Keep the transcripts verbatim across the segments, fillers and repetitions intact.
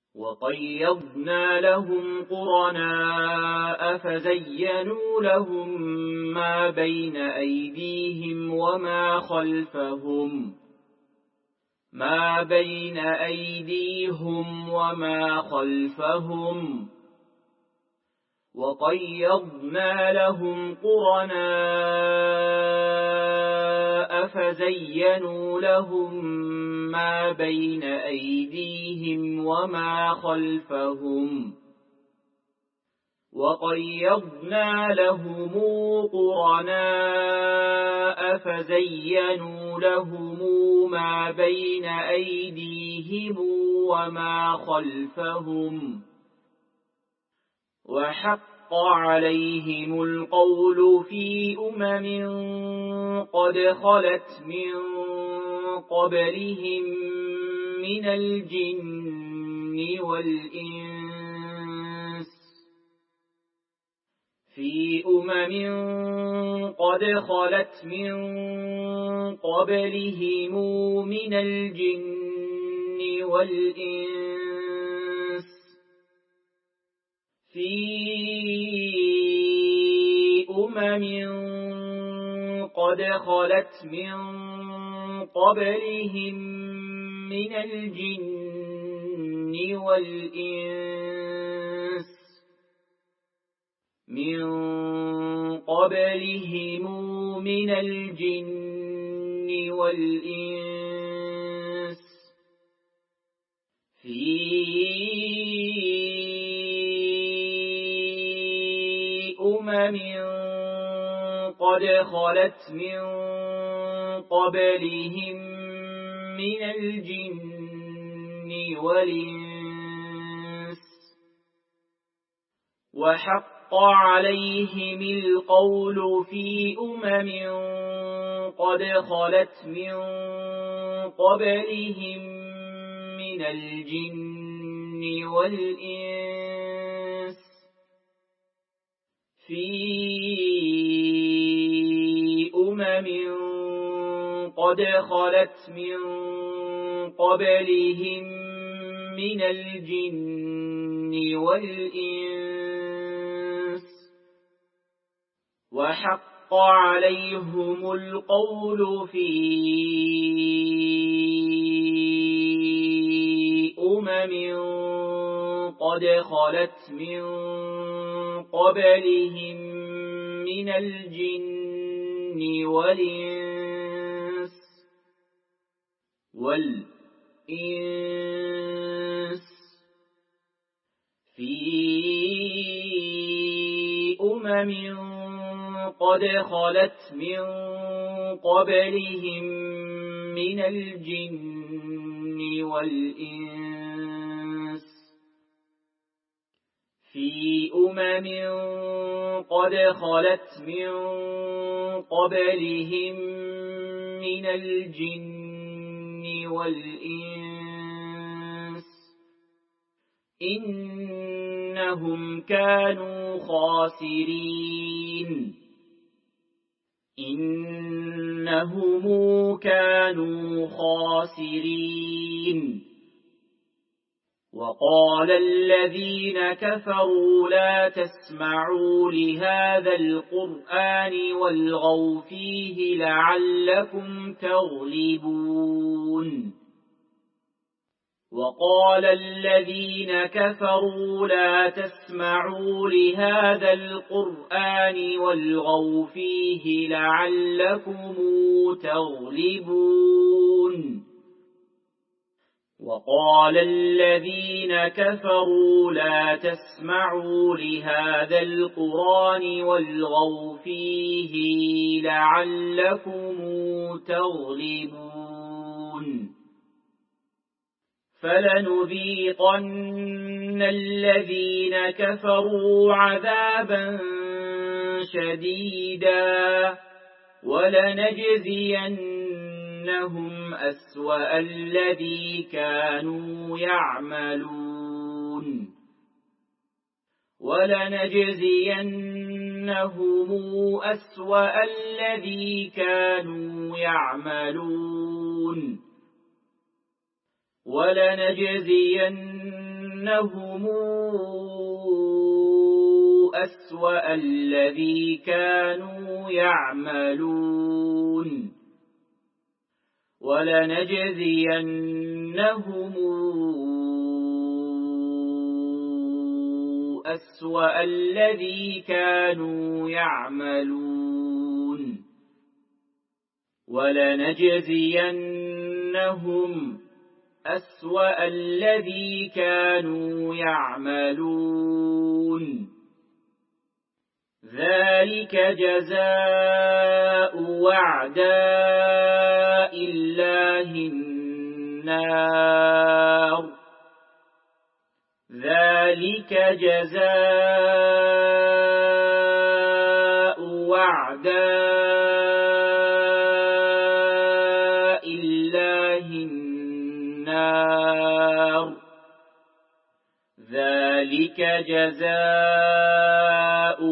وقيضنا لهم قرناء فزينوا لهم ما بين أيديهم وما خلفهم ما بين أيديهم وما خلفهم وقيضنا لهم قرناء فزينوا لهم ما بين أيديهم وما خلفهم وقيضنا لهم قرناء فزينوا لهم ما بين أيديهم وما خلفهم وحق عليهم القول في أمم قد خلت من قبلهم من الجن والإنس في أمم قد خلت من قبلهم من الجن والإنس في أمم قد خلت من قبلهم من الجن والإنس من قبلهم من الجن والإنس في أمم قد خلت من قبلهم من الجن والإنس وحق عليهم القول في أمم قد خلت من قبلهم من الجن والإنس في أمم قد خلت من قبلهم من الجن والإنس وحق عليهم القول في أمم قد خلت من قبلهم من الجن والإنس والإنس في أمم قد خلت من قبلهم من الجن والإنس في أمم قد خلت من قبلهم من الجن والإنس إنهم كانوا خاسرين إنهم كانوا خاسرين وقال الذين كفروا لا تسمعوا لهذا القرآن والغوا فيه لعلكم تغلبون وقال الذين كفروا لا تسمعوا لهذا القرآن والغوا فيه لعلكم تغلبون وقال الذين كفروا لا تسمعوا لهذا القرآن والغوا فيه لعلكم تغلبون فلنذيقن الذين كفروا عذابا شديدا ولنجزينهم أسوأ الذي كانوا يعملون ولنجزينهم أسوأ الذي كانوا يعملون ولنجزينهم أسوأ الذي كانوا يعملون ولنجزينهم أسوأ الذي كانوا يعملون ولنجزينهم أسوأ الذي كانوا يعملون ذلك جزاء أعداء الله النار ذلك جزاء أعداء الله النار ذلك جزاء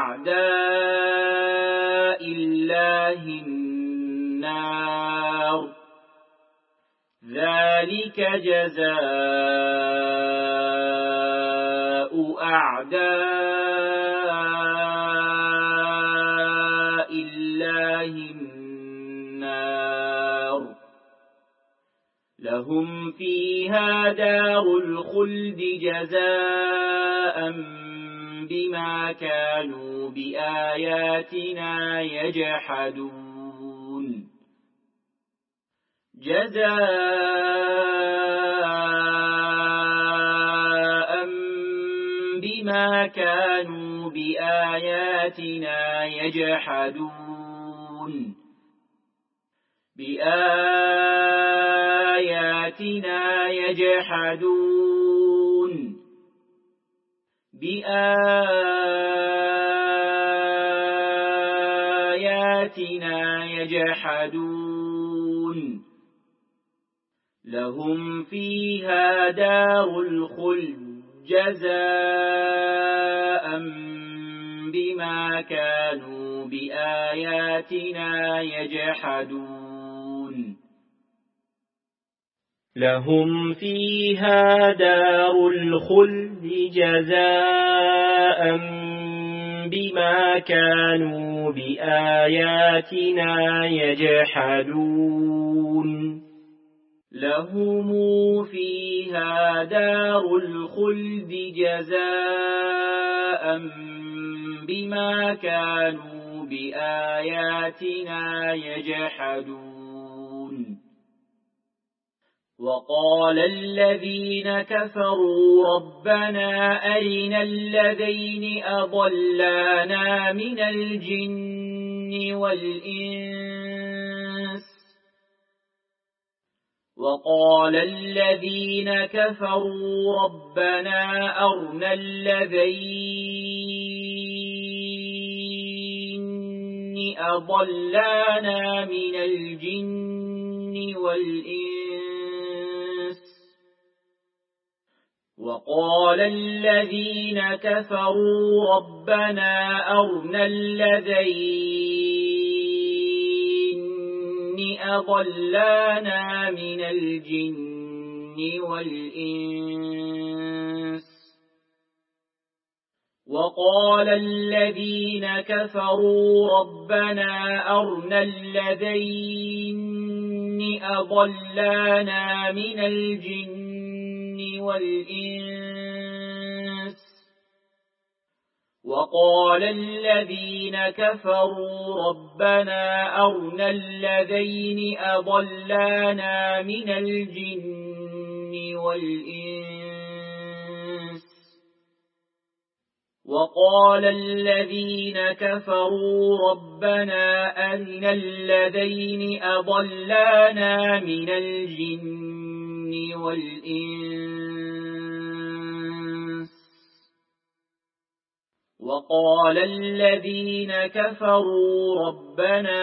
أعداء الله النار ذلك جزاء أعداء الله النار لهم فيها دار الخلد جزاء بما كانوا بآياتنا يجحدون جزاء بما كانوا بآياتنا يجحدون بآياتنا يجحدون بآياتنا يجحدون لهم فيها دار الخلد جزاء بما كانوا بآياتنا يجحدون لهم فيها دار الخلد جزاء بما كانوا بآياتنا يجحدون لهم فيها دار الخلد جزاء بما كانوا بآياتنا يجحدون وقال الذين كفروا ربنا أرنا الذين أضلانا من الجن والإنس وقال الذين كفروا ربنا أرنا الذين أضلانا من الجن والإنس وقال الذين كفروا ربنا أرنا الذين أضلانا من الجن والإنس وقال الذين كفروا ربنا أرنا الذين أضلانا من الجن والإنس وقال الذين كفروا ربنا أرنا الذين أضلانا من الجن والإنس وقال الذين كفروا ربنا أرنا الذين أضلانا من الجن والإنس وقال الذين كفروا ربنا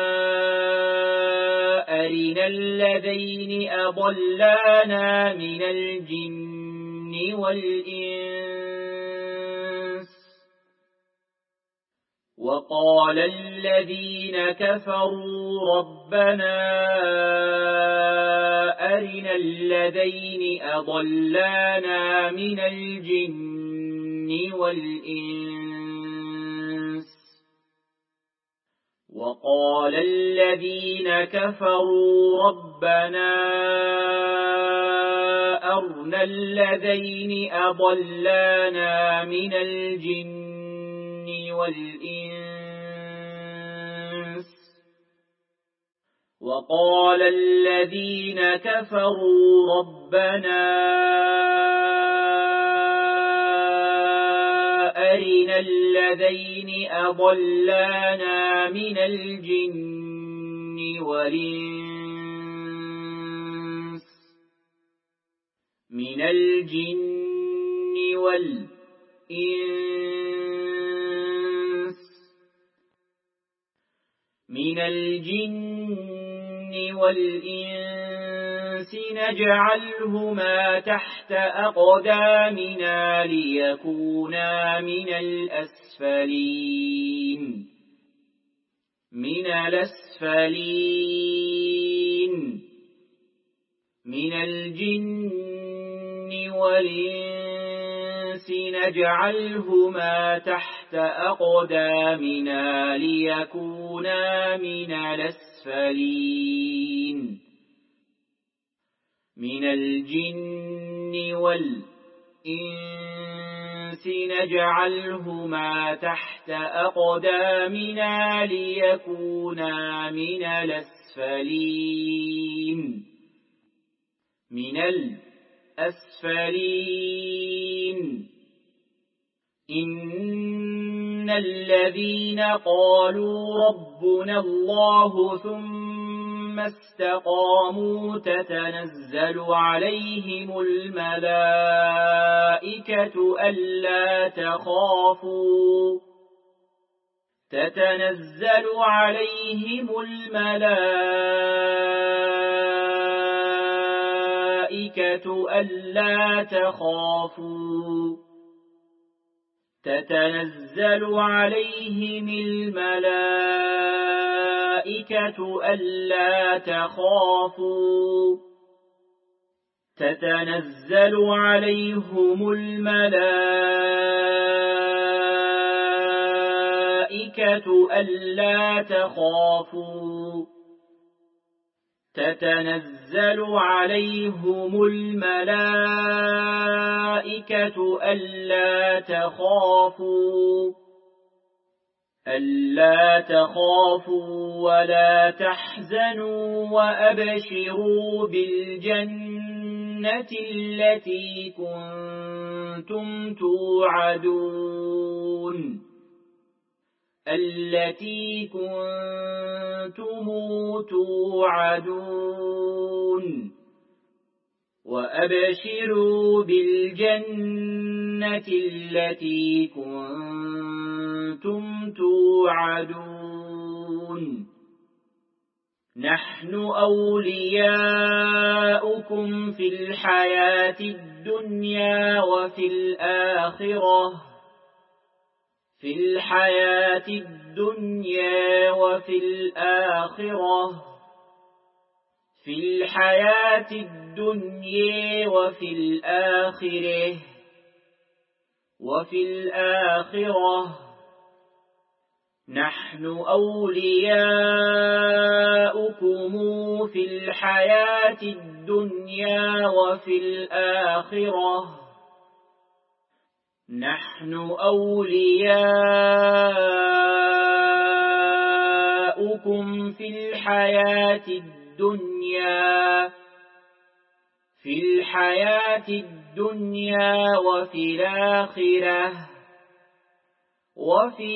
أرنا الذين أضلانا من الجن والإنس وقال الذين كفروا ربنا أرنا اللذين أضلانا من الجن والإنس وقال الذين كفروا ربنا أرنا الذين أضلانا من الجن والإنس وقال الذين كفروا ربنا أرنا الذين أضلانا من الجن والإنس من الجن والإنس من الجن والإنس نجعلهما تحت أقدامنا ليكونا من الأسفلين من الأسفلين من الجن والإنس نجعلهما تحت أقدامنا ليكونا من الأسفلين من الجن والإنس نجعلهما تحت أقدامنا ليكونا من الأسفلين من الأسفلين إن الذين قالوا ربنا الله ثم استقاموا تتنزل عليهم الملائكة ألا تخافوا تتنزل عليهم الملائكة ألا تخافوا تتنزل عليهم الملائكة ألا تخافوا تتنزل عليهم الملائكة ألا تخافوا تتنزل عليهم الملائكة ألا تخافوا ألا تخافوا ولا تحزنوا وأبشروا بالجنة التي كنتم توعدون التي كنتم توعدون وأبشروا بالجنة التي كنتم توعدون نحن أولياؤكم في الحياة الدنيا وفي الآخرة في الحياة الدنيا وفي الآخرة في الحياة الدنيا وفي الآخرة وفي الآخرة نحن أولياؤكم في الحياة الدنيا وفي الآخرة نحن أولياؤكم في الحياة الدنيا في الحياة الدنيا وفي الآخرة وفي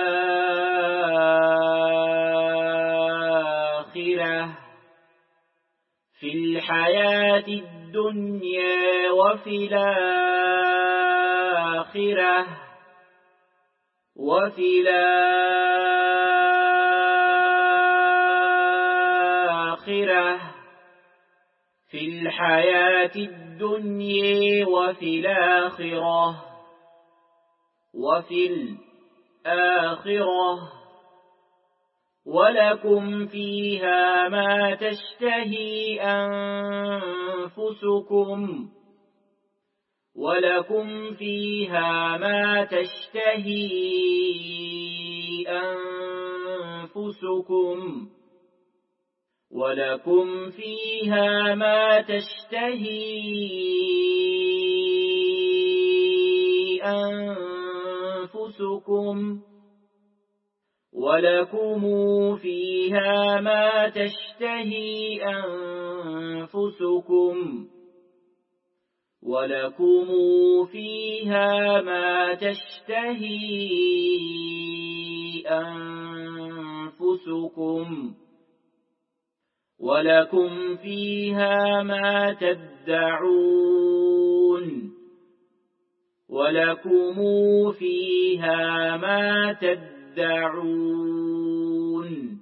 الآخرة في الحياة الدنيا وفي الآخرة وفي الآخرة في الحياة الدنيا وفي الآخرة وفي الآخرة ولكم فيها ما تشتهي أنفسكم أنفسكم ولكم فيها ما تشتهي أنفسكم ولكم فيها ما تشتهي أنفسكم ولكم فيها ما تشتهي أنفسكم ولكم فيها ما تشتهي أنفسكم ولكم فيها ما تدعون ولكم فيها ما تدعون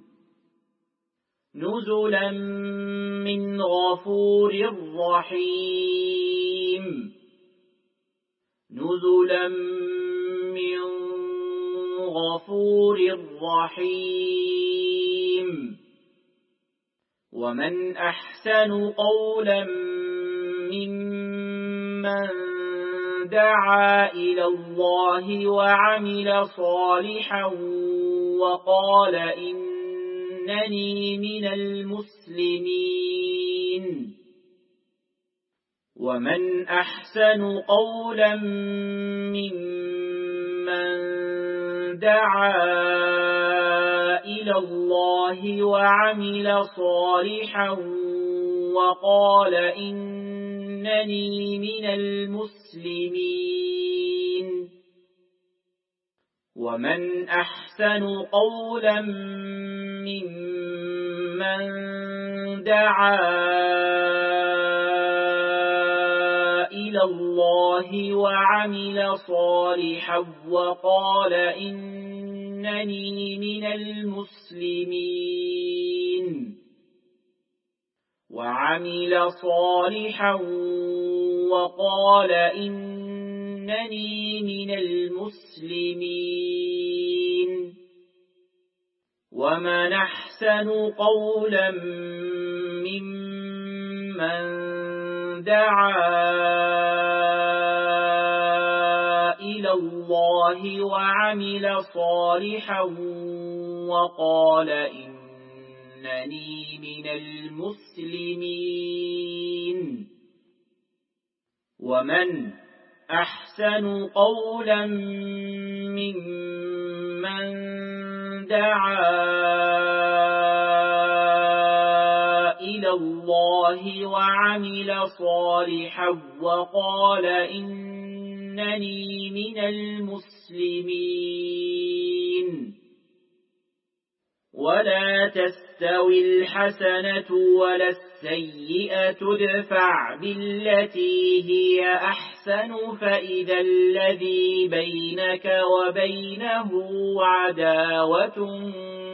نزلا من غفور رحيم نزلا من غفور رحيم ومن أحسن قولا ممن دعا إلى الله وعمل صالحا وقال إنني من المسلمين ومن أحسن قولا ممن دعا إلى الله وعمل صالحا وقال إنني من المسلمين ومن أحسن قولا ممن دعا إلى الله وعمل صالحا وقال إنني من المسلمين وعمل صالحا وقال إنني من المسلمين ومن أحسن قولا ممن دعا إلى الله وعمل صالحا وقال إنني من المسلمين ومن أحسن قولا ممن دعا إلى الله وعمل صالحا وقال إنني من المسلمين ولا تستوي الحسنة ولا السيئة ادفع بالتي هي أحسن فإذا الذي بينك وبينه عداوة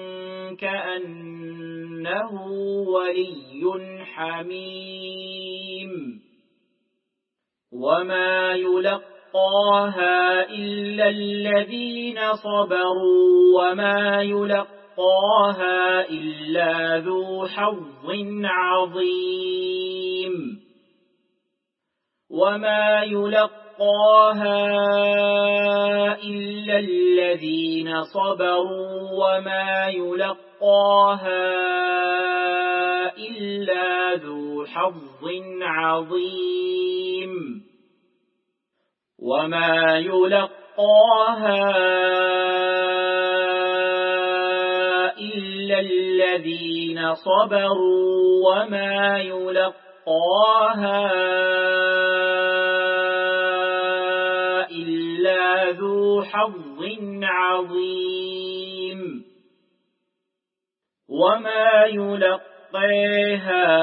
كأنه ولي حميم وما يلقاها إلا الذين صبروا وما يلقاها إلا ذو حظ عظيم وما يلقاها إلا الذين صبروا وما يلقاها إلا ذو حظ عظيم وما يلقاها إلا الذين صبروا وما يلقاها إلا ذو حظ عظيم وما يلقاها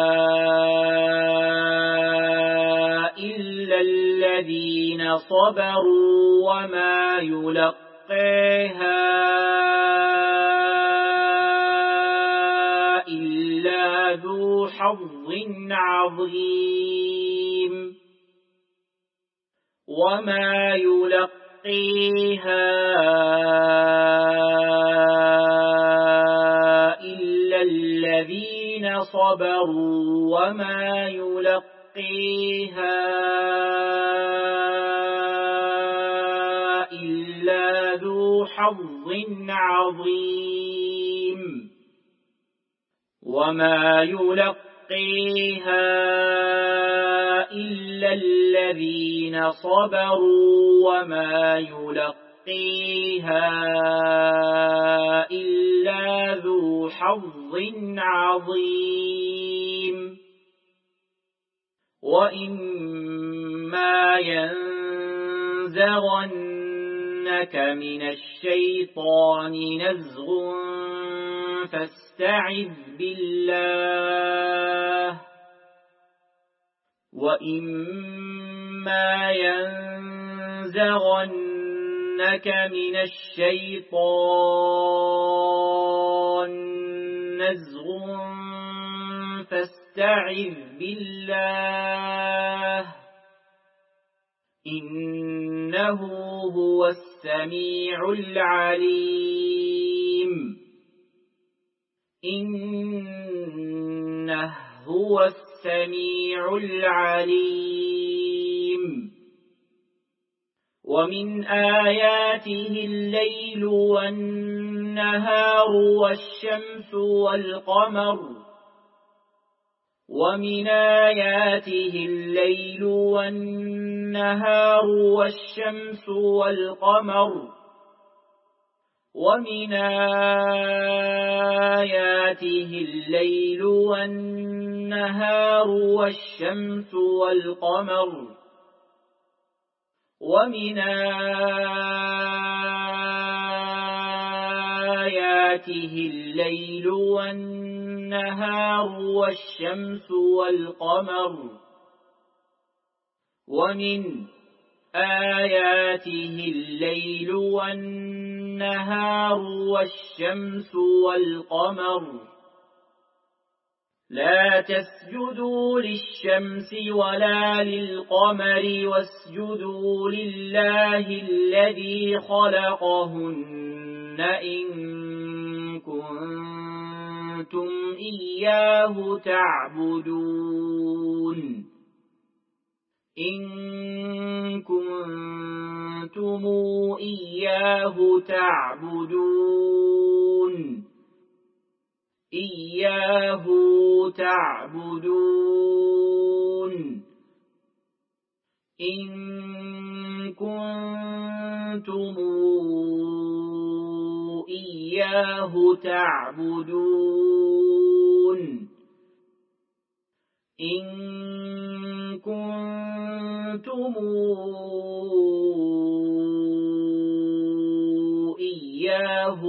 إلا الذين صبروا وما يلقاها إلا ذو حظ عظيم وما يلقيها إلا الذين صبروا وما يلقيها إلا ذو حظ عظيم وما يلقيها إلا الذين صبروا وما يلقيها إلا ذو حظ عظيم وإما ينزغنك من الشيطان نزغ فاستعذ بالله وإما ينزغنك من الشيطان نزغ فاستعذ بالله إنه هو السميع العليم إنه هو السميع العليم ومن آياته الليل والنهار والشمس والقمر ومن آياته الليل والنهار والشمس والقمر ومن آياته الليل والنهار والشمس والقمر ومن آياته الليل والنهار والشمس والقمر ومن آياته الليل والنهار والشمس والقمر لا تسجدوا للشمس ولا للقمر واسجدوا لله الذي خلقهن إن كنتم إياه تعبدون إن كنتم إياه تعبدون إياه تعبدون إن كنتم إياه تعبدون إن كنتم إياه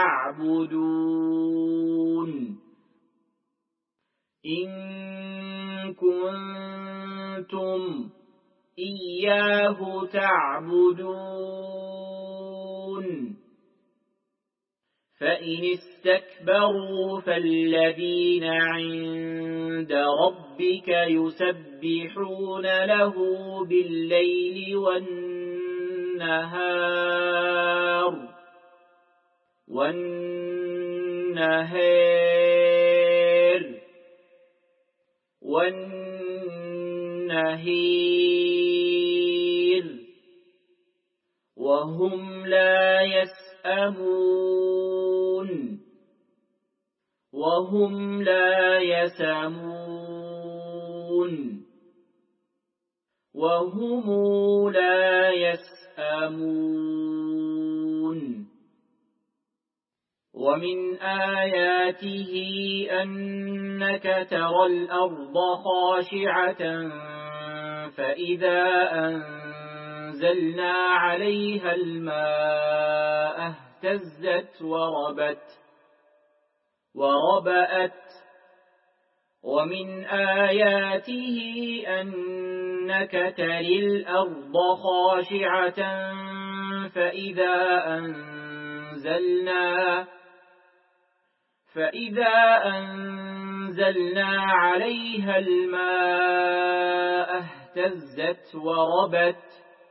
تعبدون إن كنتم إياه تعبدون فإن استكبروا فالذين عند ربك يسبحون له بالليل والنهار والنهار والنهير وهم لا يسأمون وهم لا يسأمون وهم لا يسأمون ومن آياته أنك ترى الأرض خاشعة فإذا أنزلنا عليها الماء اهتزت وربت وربأت ومن آياته أنك ترى الأرض خاشعة فإذا أنزلنا فإذا أنزلنا عليها الماء اهتزت وربت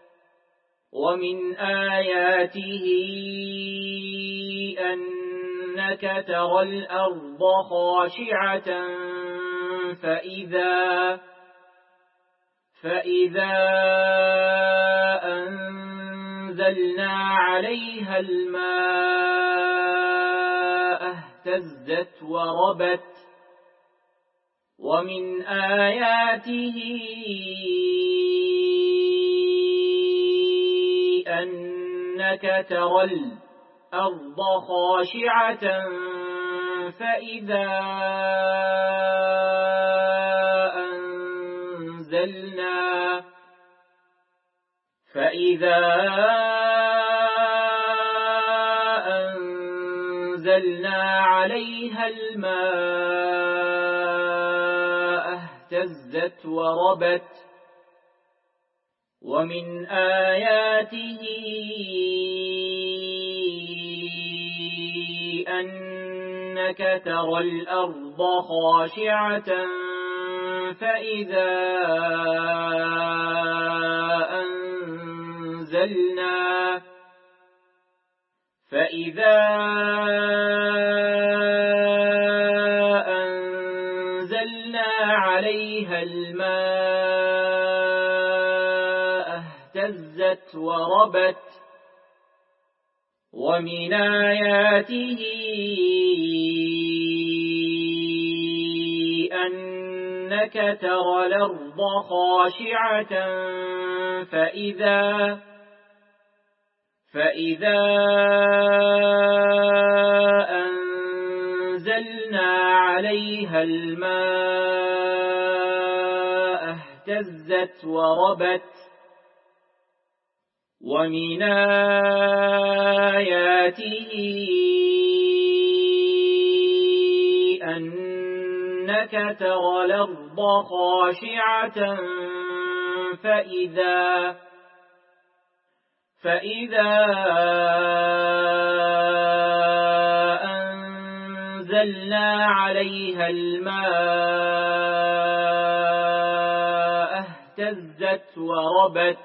ومن آياته أن أنك ترى الأرض خاشعة فإذا فإذا أنزلنا عليها الماء اهتزت وربت ومن آياته أنك ترى الأرض خاشعة فإذا أنزلنا فإذا أنزلنا عليها الماء اهتزت وربت ومن آياته أنك ترى الأرض خاشعة فإذا أنزلنا فإذا أنزلنا عليها الماء اهتزت وربت ومن آياته أنك ترى الأرض خاشعة فإذا فإذا أنزلنا عليها الماء اهتزت وربت ومن آياته أنك ترى الأرض خاشعة فإذا فإذا أنزلنا عليها الماء اهتزت وربت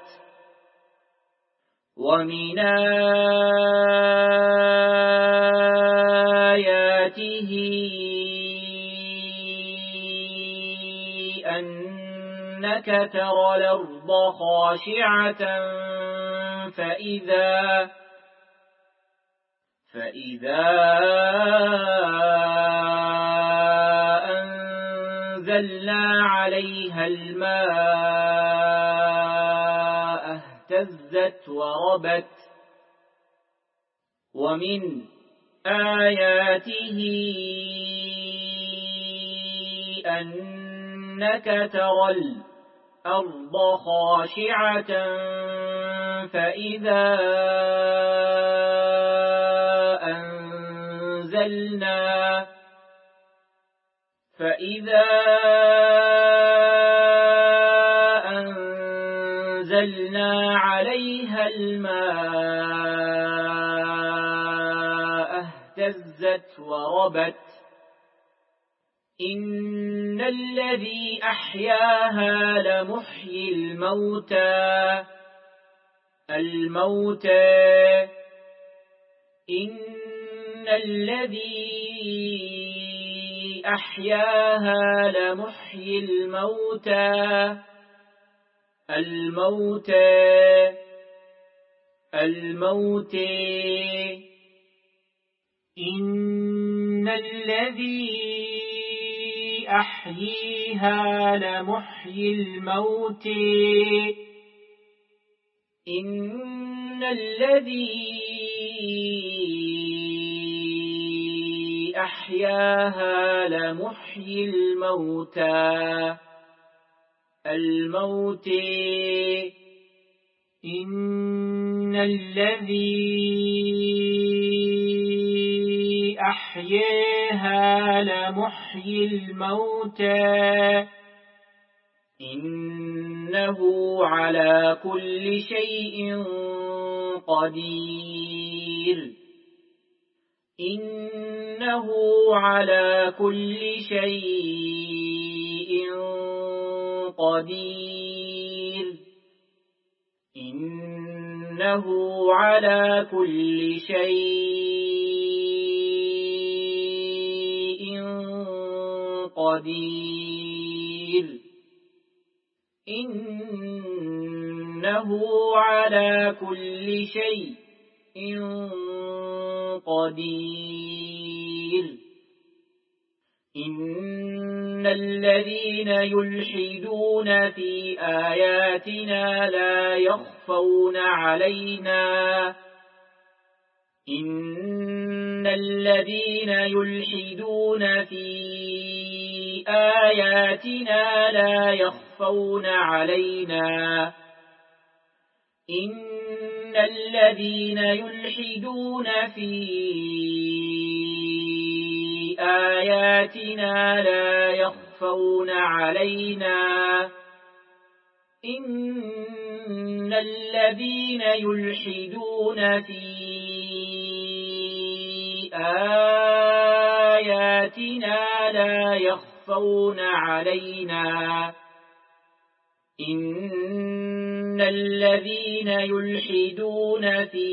ومن آياته أنك ترى الأرض خاشعة فإذا فإذا أنزلنا عليها الماء اهتزت وربت ومن آياته أنك ترى الأرض خاشعة فإذا أنزلنا فإذا أنزلنا عليها الماء اهتزت وربت إن الذي أحياها لمحيي الموتى الموتى إن الذي أحياها لمحيي الموتى الموتى الموتى إن الذي أحييها لمحيي الموتى إن الذي أحياها لمحيي الموتى الموتى إن الذي أحياها لمحيي الموتى إنه على كل شيء قدير إنه على كل شيء قدير إنه على كل شيء قدير إنه على كل شيء قدير إن الذين يلحدون في آياتنا لا يخفون علينا إن الذين يلحدون في آياتنا لا يخفون علينا إن الذين يلحدون في آياتنا لا يخفون علينا إن الذين يلحدون في آياتنا لا يخفون علينا إن الذين يلحدون في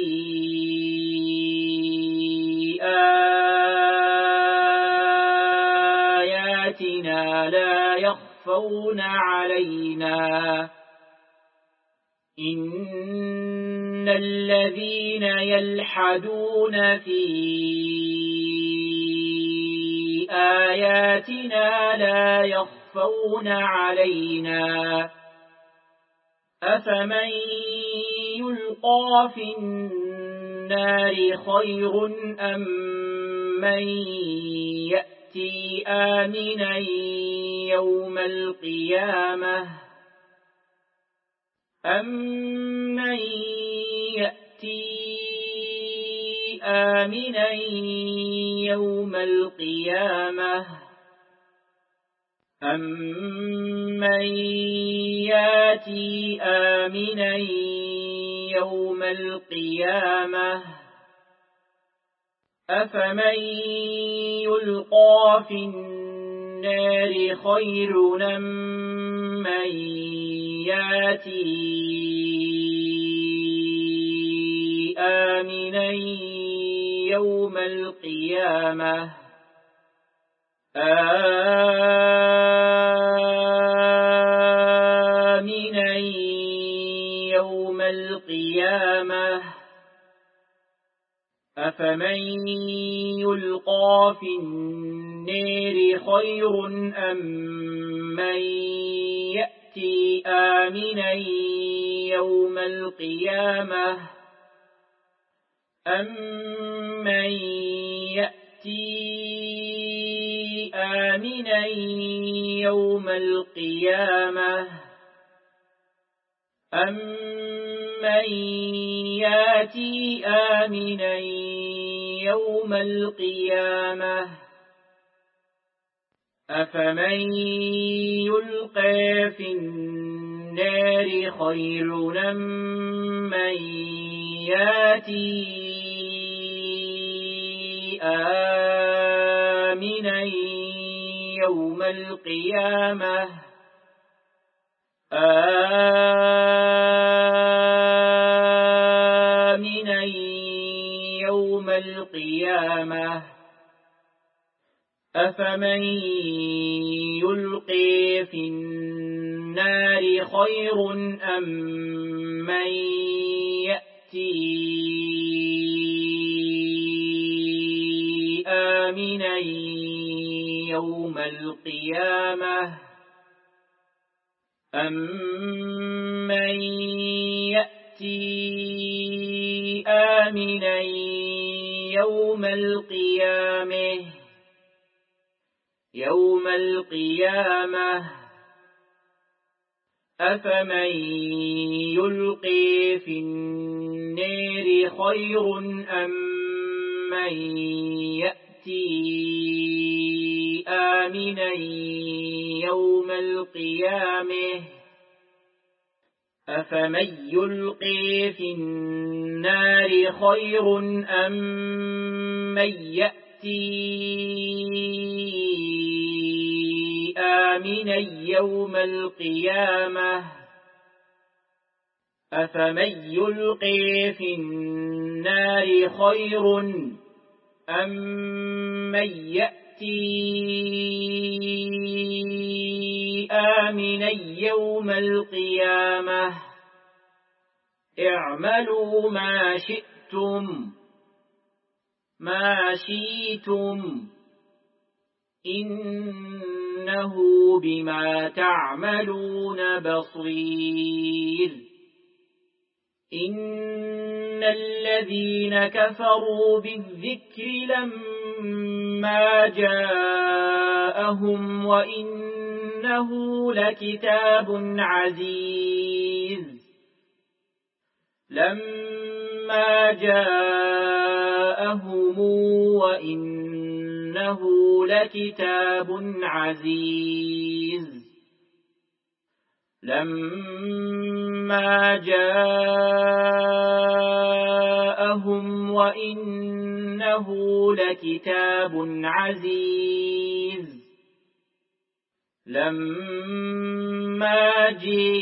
آياتنا لا يخفون علينا إن الذين يلحدون في آياتنا لا يخفون علينا أفمن يلقى في النار خير أم من يأتي آمنا يوم القيامة أمن يأتي آمنا يوم القيامة أمن يأتي آمنا يوم القيامة أفمن يلقى في النار خير أم من يأتي آمنا يوم القيامة آمنا يوم القيامة أفمن يلقى في النار خير أم من يأتي آمنا يوم القيامة أمن يأتي آمنا يوم القيامة أمن يأتي آمنا يوم القيامة أفمن يلقى في النار خير أم من يأتي آمنا يوم القيامة آمنا يوم القيامة أفمن يلقي في النار خير أم من يأتي آمنا يوم القيامة أمن يأتي آمنا يوم القيامة يوم القيامة أفمن يلقي في النار خير أم من يأتي آمنا يوم القيامة أفمن يلقي في النار خير أم من يأتي آمنا يوم القيامة أفمن يلقي في النار خير أم من يأتي آمنا يوم القيامة اعملوا ما شئتم ما شئتم إنه بما تعملون بصير إن الذين كفروا بالذكر لما جاءهم وإنه لكتاب عزيز لما جاءهم وإنه لكتاب عزيز لما جاءهم وإنه لكتاب عزيز لما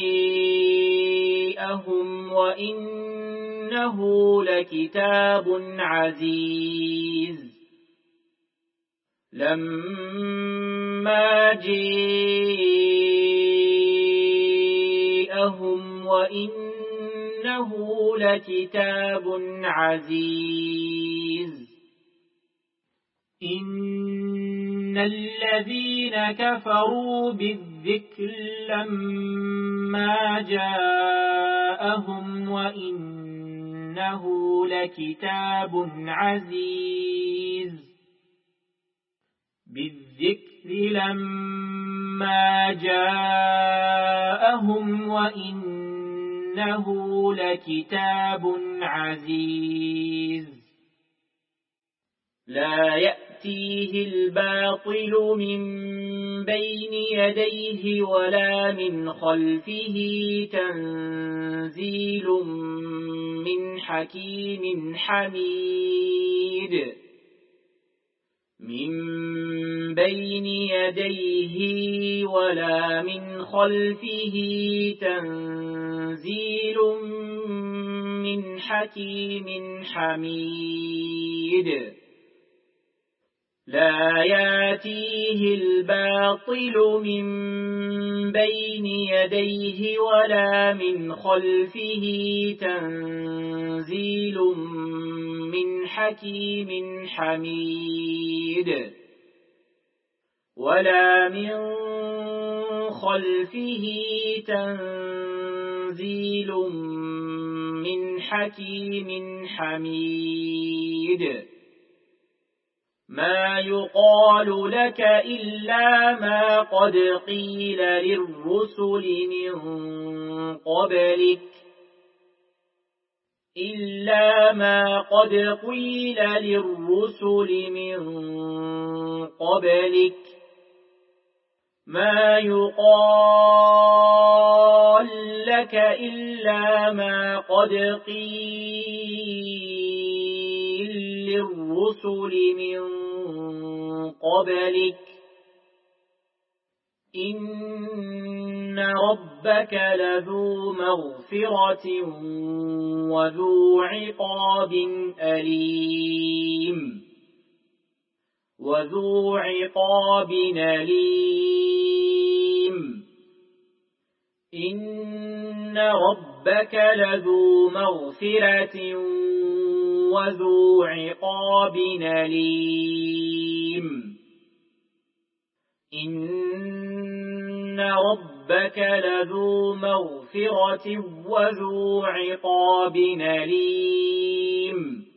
جاءهم وإنه لكتاب عزيز لما جاءهم وإنه لكتاب عزيز إن الذين كفروا بالذكر لما جاءهم وإنه لكتاب عزيز بالذكر لما جاءهم وإنه لكتاب عزيز لا يأتيه الباطل من بين يديه ولا من خلفه تنزيل من حكيم حميد من بين يديه ولا من خلفه تنزيل من حكيم حميد لا يأتيه الباطل من بين يديه ولا من خلفه تنزيل من حكيم حميد ولا من خلفه تنزيل من حكيم حميد ما يقال لك إلا ما قد قيل للرسل من قبلك إلا ما قد قيل للرسل من قبلك ما يقال لك إلا ما قد قيل للرسل من قبلك إن ربك لذو مغفرة وذو عقاب أليم وذو عقاب أليم إن ربك لذو مغفرة وذو عقاب أليم إن ربك لذو مغفرة وذو عقاب أليم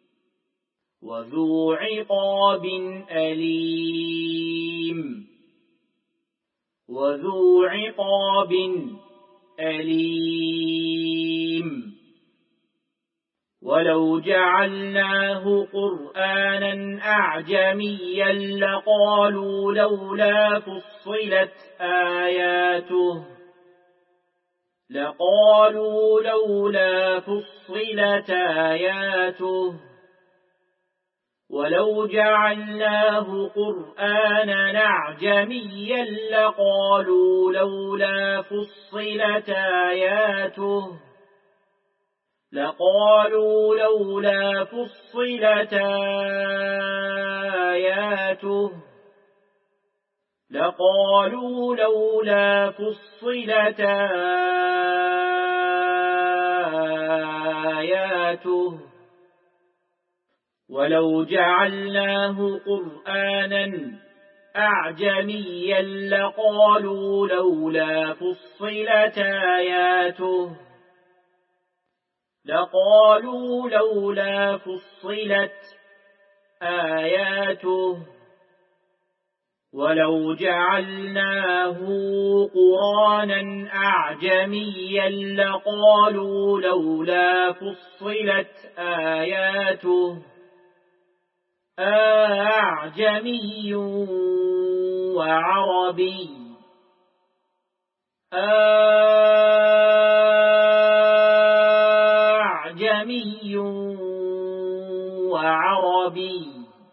وذو عقاب أليم وذو عقاب أليم ولو جعلناه قرآنا أعجميا لقالوا لولا فصلت آياته لقالوا لولا فصلت آياته ولو جعلناه قرآنا أعجميا لقالوا لولا فصلت آياته لقالوا لولا فصلت آياته لقالوا لولا فصلت آياته ولو جعلناه قرآنا أعجميا لقالوا لولا فصلت آياته لقالوا لولا فصلت آياته ولو جعلناه قرآنا أعجميا لقالوا لولا فصلت آياته أعجمي وعربي أعجمي وعربي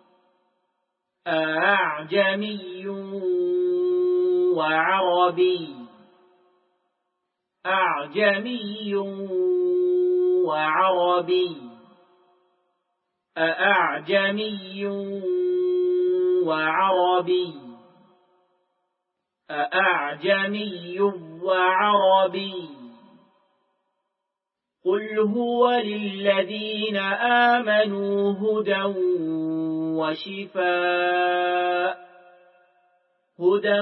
أعجمي وعربي أعجمي وعربي أعجمي وعربي أعجمي وعربي قل هو للذين آمنوا هدى وشفاء هدى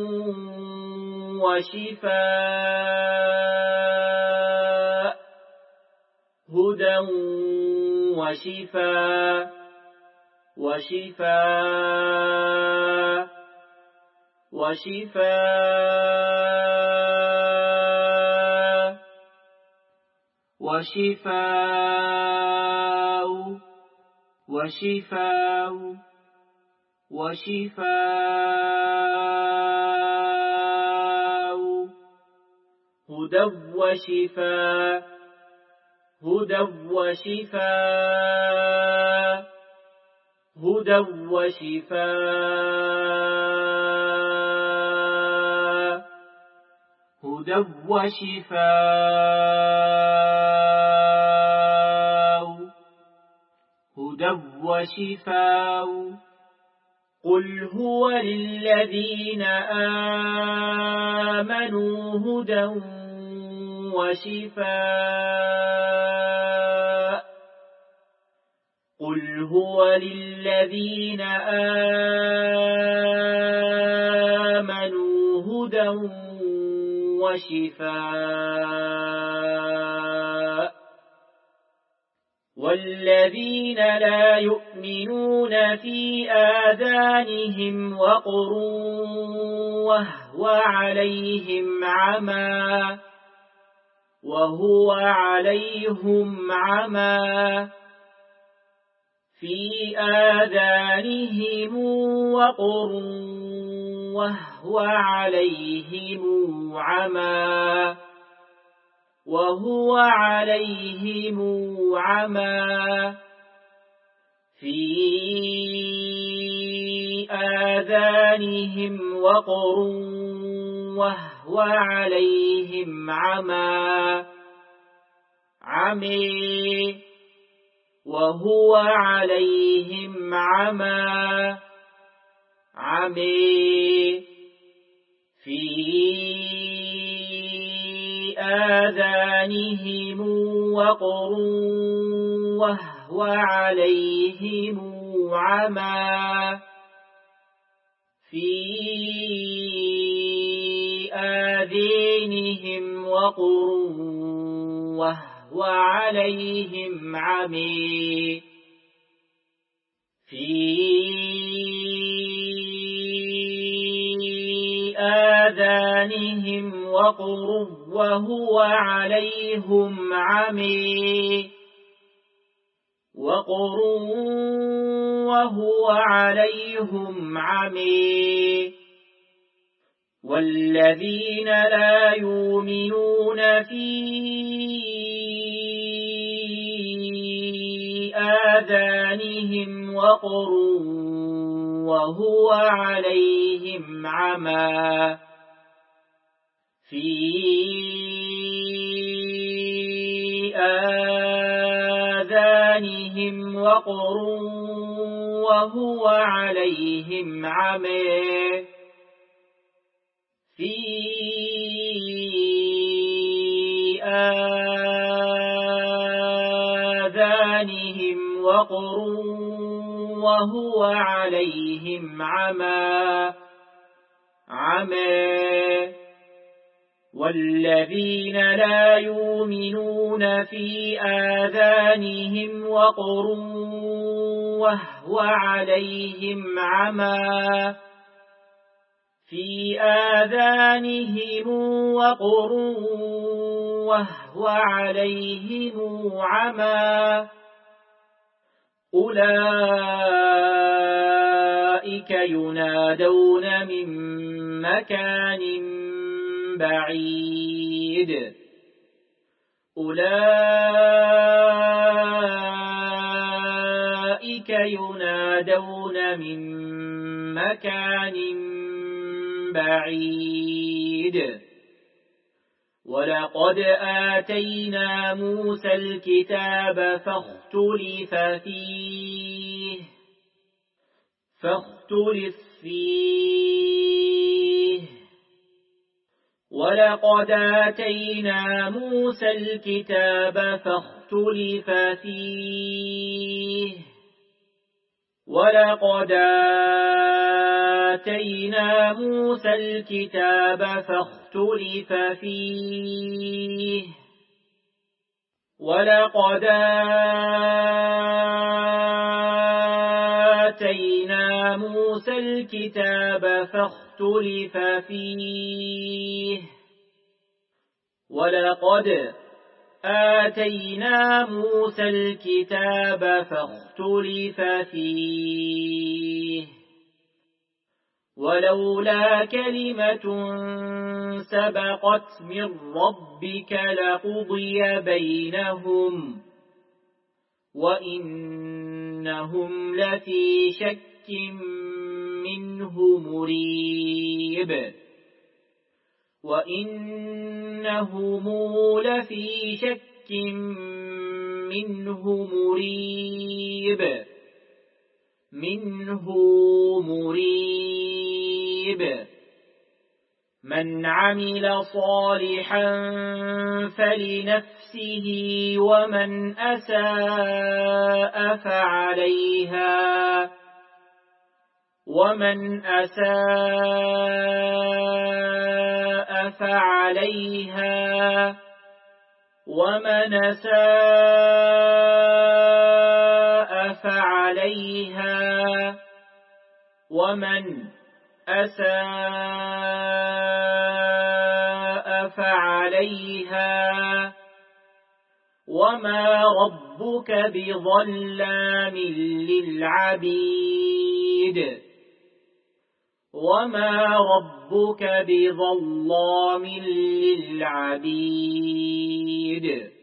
وشفاء هدى وشفاء وشفاء وشفاء وشفاء وشفاء وشفاء هدى وشفاء هدى وشفاء هدى وشفاء هدى وشفاء هدى وشفاء قل هو للذين آمنوا هدى وشفاء قل هو للذين آمنوا هدى وشفاء والذين لا يؤمنون في آذانهم وقر وهو عليهم عمى وهو عليهم عمى في آذانهم وقر وهو عليهم عمى وهو عليهم عمى في آذانهم وقر وهو عليهم عمى عمي وهو عليهم عمى عمي في آذانهم وقر وهو عليهم عمى في آذانهم وقر وهو عليهم عمي في آذانهم وقر وهو عليهم عمي وقر وهو عليهم عمي والذين لا يؤمنون في آذانهم وقر وهو عليهم عمى في آذانهم وقر وهو عليهم عمى في آذانهم وقر وهو عليهم عمى عمى والذين لا يؤمنون في آذانهم وقر وهو عليهم عمى في آذانهم وقر وهو عليهم عمى أولئك ينادون من مكان بعيد أولئك ينادون من مكان بعيد ولقد آتينا موسى الكتاب فاختلف فيه فاختلف فيه ولقد آتينا موسى الكتاب فاختلف فيه ولقد آتينا موسى الكتاب فاختلف فيه ولقد آتينا موسى الكتاب فاختلف فيه ولقد آتينا موسى الكتاب فاختلف فيه ولولا كلمة سبقت من ربك لقضي بينهم وإنهم لفي شك منه مريب وإنهم لفي شك منه مريب منه مريب من عمل صالحا فلنفسه ومن أساء فعليها ومن أساء فعليها ومن أساء فعليها ومن أساء فعليها وما ربك بظلام للعبيد وما ربك بظلام للعبيد